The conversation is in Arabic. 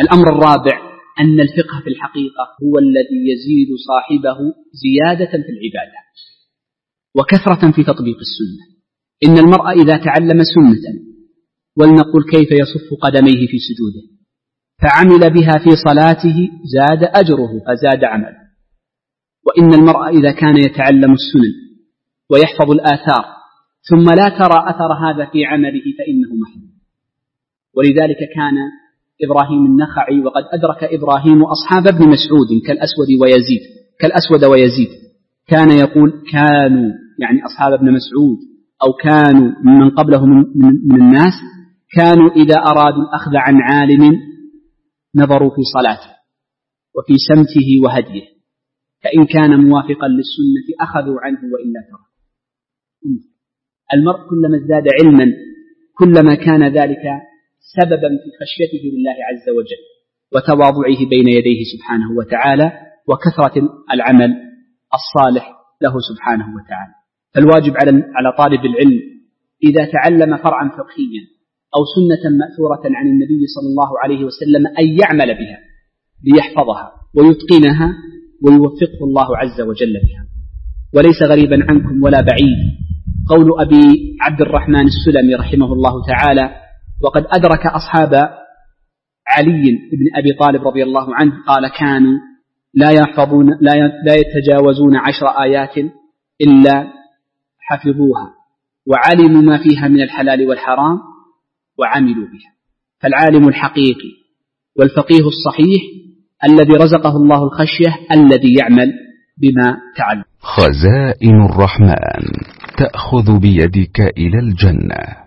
الأمر الرابع أن الفقه في الحقيقة هو الذي يزيد صاحبه زيادة في العبادة وكثرة في تطبيق السنة. إن المرء إذا تعلم سنة ولنقل كيف يصف قدميه في سجوده فعمل بها في صلاته زاد أجره فزاد عمله. وإن المرء إذا كان يتعلم السنن ويحفظ الآثار ثم لا ترى أثر هذا في عمله فإنه محروم. ولذلك كان إبراهيم النخعي وقد أدرك إبراهيم أصحاب ابن مسعود كالأسود ويزيد كان يقول كانوا يعني أصحاب ابن مسعود أو كانوا من قبله من الناس كانوا إذا أرادوا الأخذ عن عالم نظروا في صلاته وفي سمته وهديه فإن كان موافقا للسنة أخذوا عنه وإلا تركوا. المرء كلما ازداد علما كلما كان ذلك سببا في خشيته لله عز وجل وتواضعه بين يديه سبحانه وتعالى وكثرة العمل الصالح له سبحانه وتعالى. فالواجب على طالب العلم إذا تعلم فرعا فقهيا أو سنة مأثورة عن النبي صلى الله عليه وسلم أن يعمل بها ليحفظها ويتقنها ويوفقه الله عز وجل بها. وليس غريبا عنكم ولا بعيد قول أبي عبد الرحمن السلمي رحمه الله تعالى وقد أدرك أصحاب علي بن أبي طالب رضي الله عنه قال كانوا لا يتجاوزون 10 آيات إلا حفظوها وعلموا ما فيها من الحلال والحرام وعملوا بها. فالعالم الحقيقي والفقيه الصحيح الذي رزقه الله الخشية الذي يعمل بما تعلم. خزائن الرحمن تأخذ بيدك إلى الجنة.